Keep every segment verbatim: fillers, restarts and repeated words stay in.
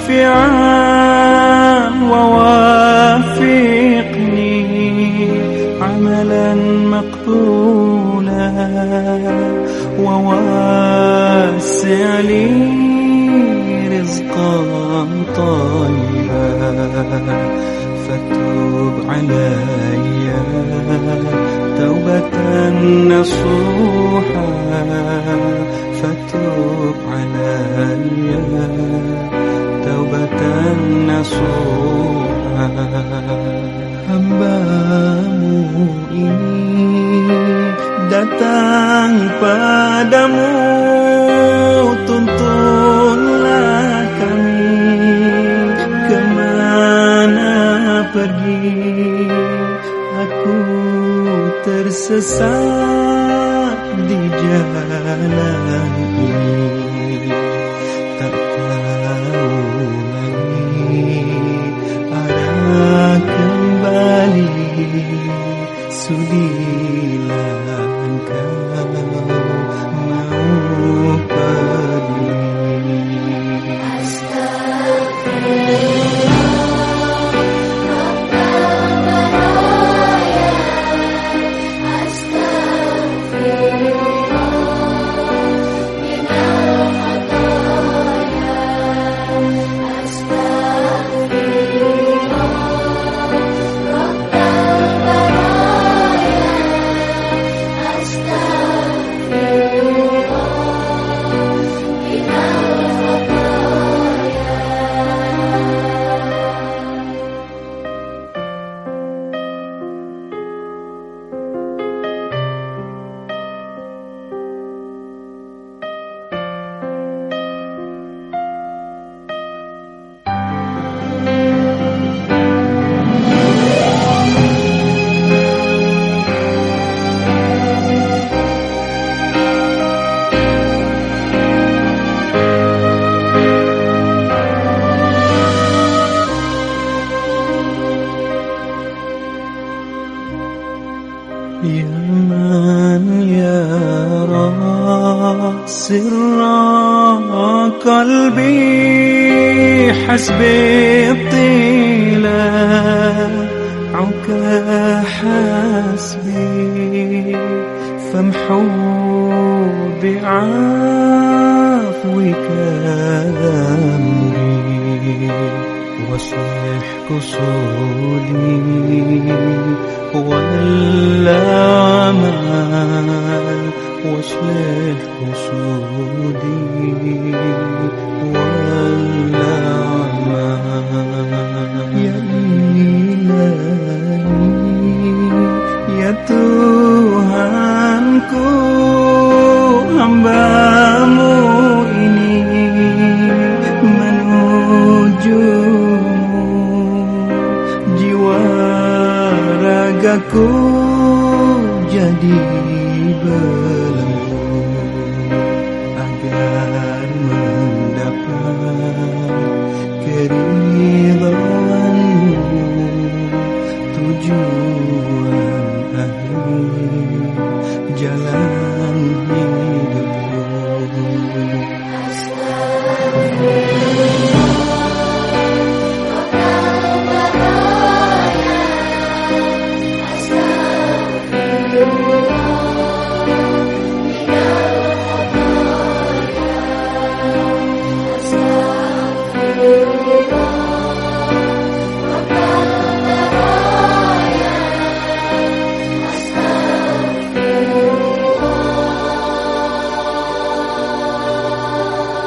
شافعا ووافقني عملا مقبولا وواسع لي رزقا طيبا فتوب علي توبة نصوحا فتوب علي توبة nasuha. Hamba-Mu ini datang padamu, tuntunlah kami kemana pergi. Aku tersesat di jalan ini, tak tahu lagi arah kembali. Sudilah Engkau mau pergi. Ya man yara sirra qalbi hasbi tila'uka hasbi famhu bi'afwika dhanbi waslih qusudi والأعمال واصلح قصودي والأعمال. Ya Ilahi, ya Tuhanku, hamba-Mu ini menuju-Mu, jiwa ragaku jadi belenggu agar mendapat keridhaan-Mu, tujuan akhir jalan hidupku.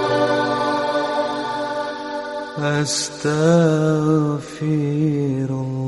Astaghfirullah.